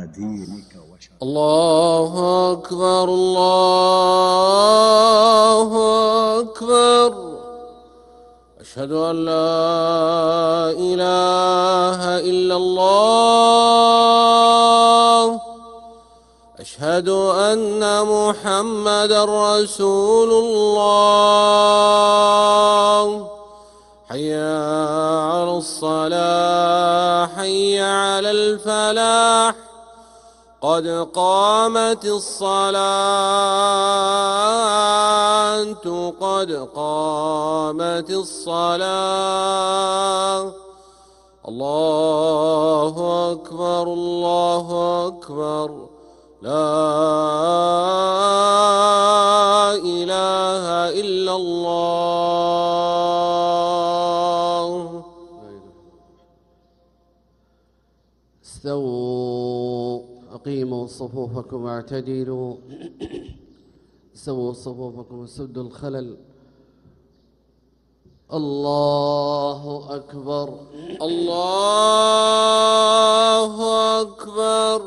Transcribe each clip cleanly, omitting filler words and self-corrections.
على دينك وشرعك. الله أكبر الله أكبر. أشهد أن لا إله إلا الله. أشهد أن محمدا رسول الله. حي على الصلاة حي على الفلاح. قد قامت الصلاة قد قامت الصلاة. الله أكبر الله أكبر. لا إله إلا الله. استووا أقيموا صفوفكم واعتدلوا. سووا صفوفكم وسدوا الخلل. الله أكبر الله أكبر.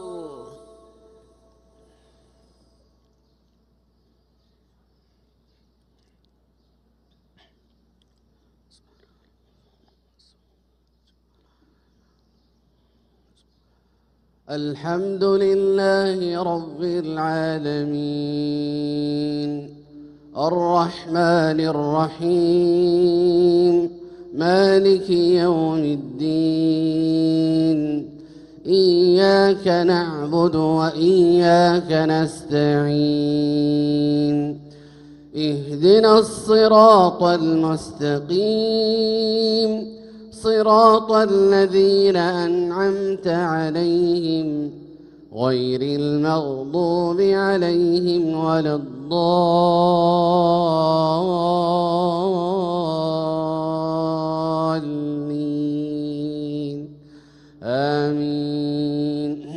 الحمد لله رب العالمين الرحمن الرحيم مالك يوم الدين. إياك نعبد وإياك نستعين. اهدنا الصراط المستقيم صراط الذين أنعمت عليهم غير المغضوب عليهم ولا الضالين. آمين.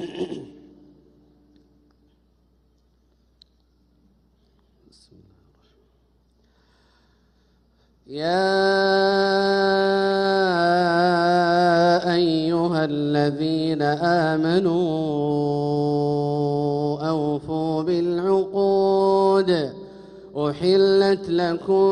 يا أيها الذين آمنوا أوفوا بالعقود. أحلت لكم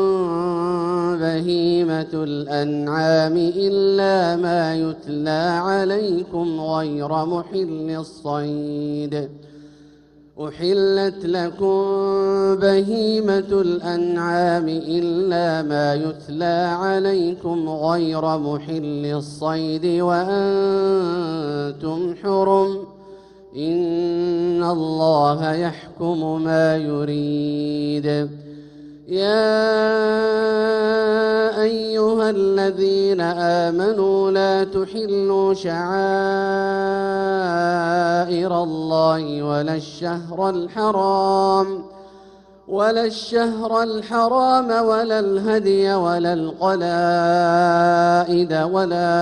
بهيمة الأنعام إلا ما يتلى عليكم غير محل الصيد. أحلت لكم بهيمة الأنعام إلا ما يتلى عليكم غير محل الصيد وأنتم حرم. إن الله يحكم ما يريد. يا أيها الذين آمنوا لا تحلوا شعائر الله ولا الشهر الحرام ولا الهدي ولا القلائد ولا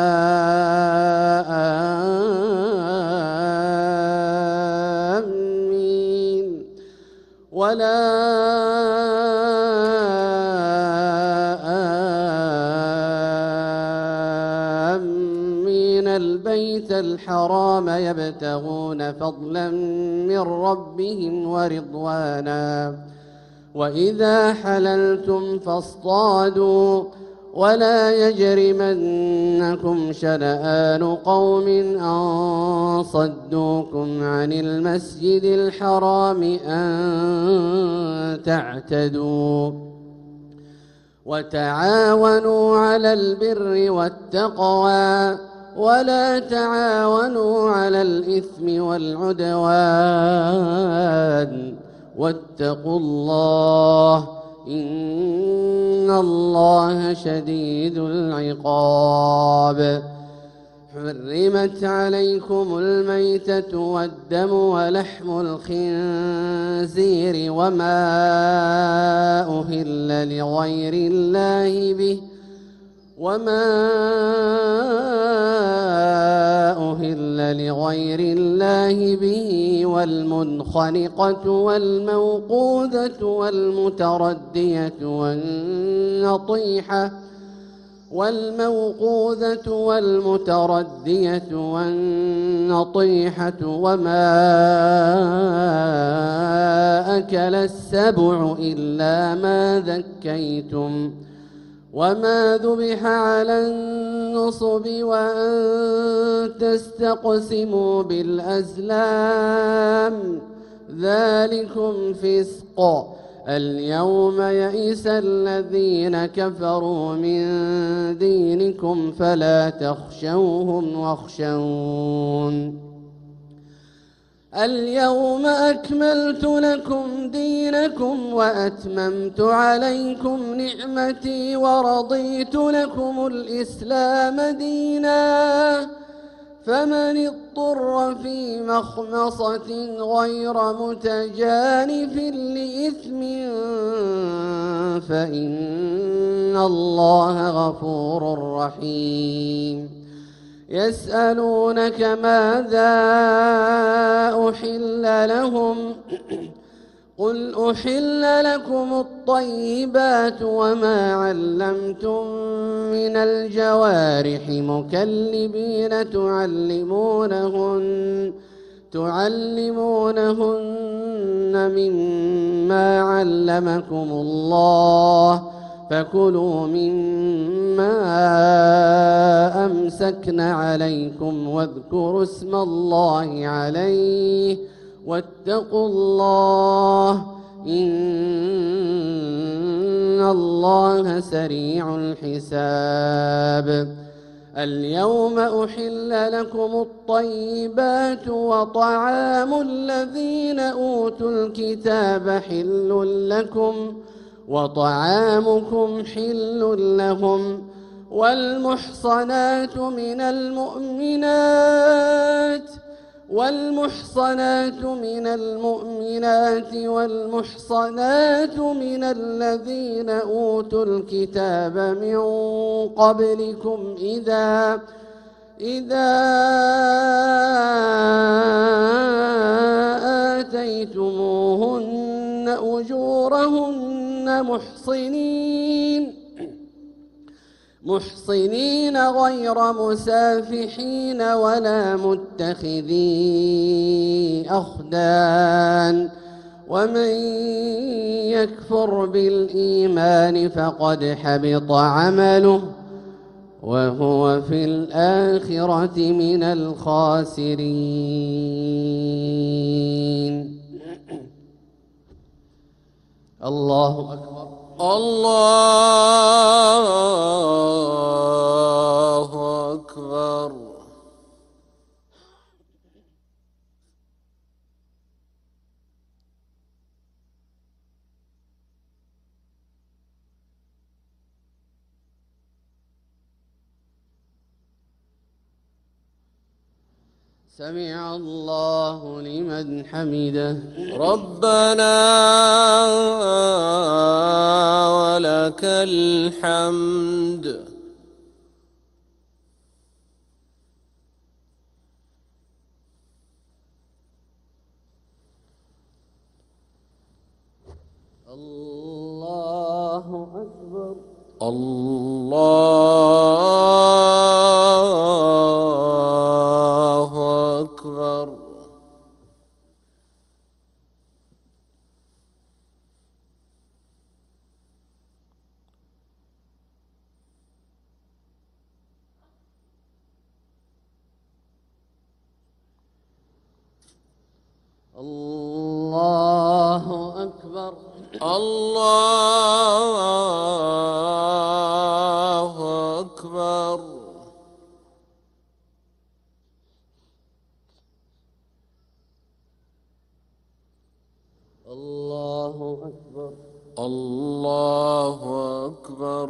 آمين البيت الحرام يبتغون فضلا من ربهم ورضوانا. وإذا حللتم فاصطادوا ولا يجرمنكم شنآن قوم أن صدوكم عن المسجد الحرام أن تعتدوا. وتعاونوا على البر والتقوى ولا تعاونوا على الإثم والعدوان. واتقوا الله إن الله شديد العقاب. حرمت عليكم الميتة والدم ولحم الخنزير وما أهل لغير الله به والمنخنقة والموقوذة والمتردية والموقوذة والمتردية والنطيحة وما أكل السبع إلا ما ذكيتم وما ذبح على النصب وأن تستقسموا بالأزلام ذلكم فسق. اليوم يئس الذين كفروا من دينكم فلا تخشوهم واخشون. اليوم أكملت لكم دينكم وأتممت عليكم نعمتي ورضيت لكم الإسلام دينا فمن اضطر في مخمصة غير متجانف لإثم فإن الله غفور رحيم. يسألونك ماذا أحل لهم قل أحل لكم الطيبات وما علمتم من الجوارح مكلبين تعلمونهن مما علمكم الله فكلوا مما أمسكن عليكم واذكروا اسم الله عليه واتقوا الله إن الله سريع الحساب. اليوم أحل لكم الطيبات وطعام الذين أوتوا الكتاب حل لكم وطعامكم حل لهم والمحصنات من المؤمنات والمحصنات والمحصنات من الذين أوتوا الكتاب من قبلكم إذا آتيتموهن أجورهن محصنين غير مسافحين ولا متخذي أخدان ومن يكفر بالإيمان فقد حبط عمله وهو في الآخرة من الخاسرين. الله أكبر. الله أكبر. سمع الله لمن حمده. ربنا ولك الحمد. الله أكبر. الله أكبر. الله أكبر. الله أكبر. الله أكبر. الله أكبر.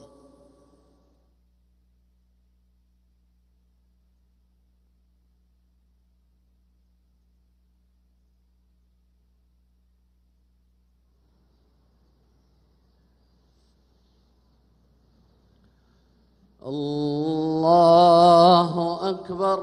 الله أكبر.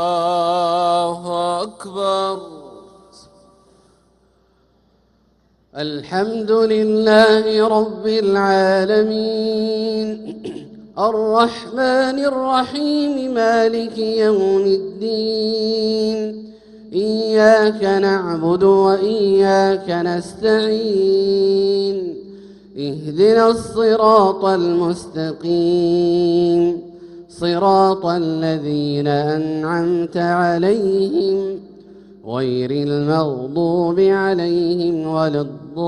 الله أكبر. الحمد لله رب العالمين الرحمن الرحيم مالك يوم الدين إياك نعبد وإياك نستعين اهدنا الصراط المستقيم صراط الذين أنعمت عليهم غير المغضوب عليهم ولا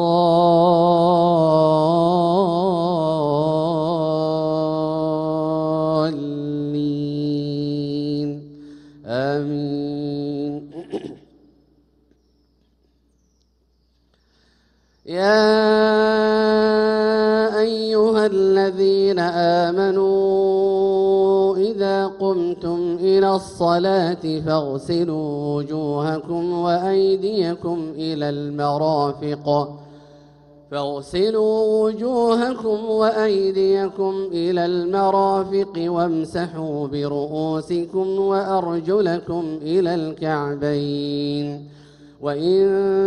الضالين آمين. يا أيها الذين آمنوا إذا قمتم إلى الصلاة فاغسلوا وجوهكم وأيديكم إلى المرافق وامسحوا برؤوسكم وأرجلكم إلى الكعبين وإن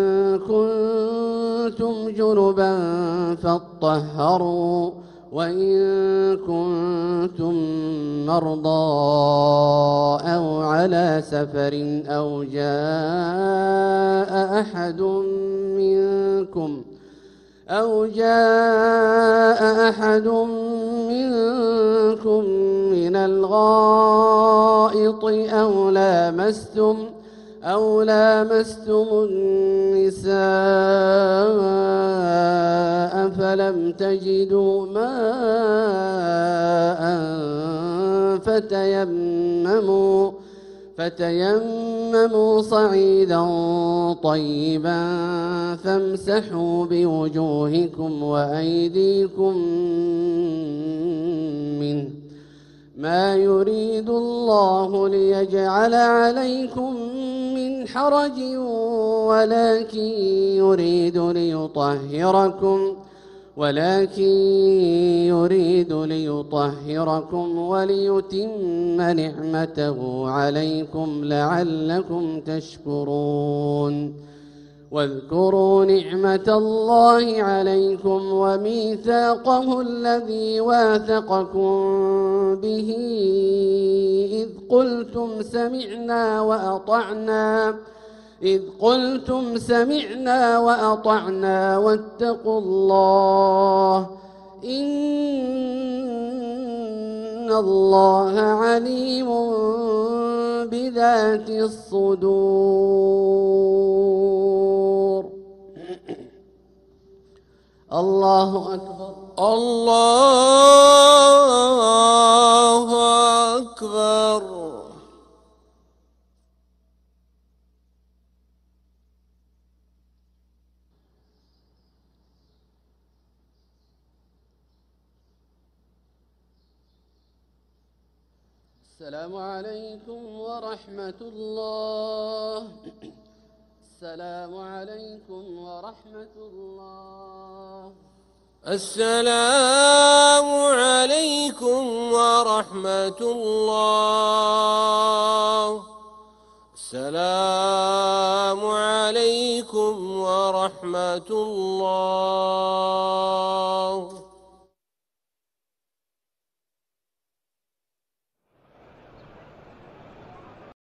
كنتم جنبا فاطهروا وإن كنتم مرضى أو على سفر أو جاء أحد منكم من الغائط أو لامستم النساء فلم تجدوا ماء فتيمموا صعيدا طيبا فامسحوا بوجوهكم وأيديكم منه ما يريد الله ليجعل عليكم من حرج ولكن يريد ليطهركم وليتم نعمته عليكم لعلكم تشكرون واذكروا نعمة الله عليكم وميثاقه الذي واثقكم به إذ قلتم سمعنا وأطعنا واتقوا الله إن الله عليم بذات الصدور. الله أكبر. الله أكبر. السلام عليكم ورحمة الله. السلام عليكم ورحمة الله. السلام عليكم ورحمة الله. السلام عليكم ورحمة الله.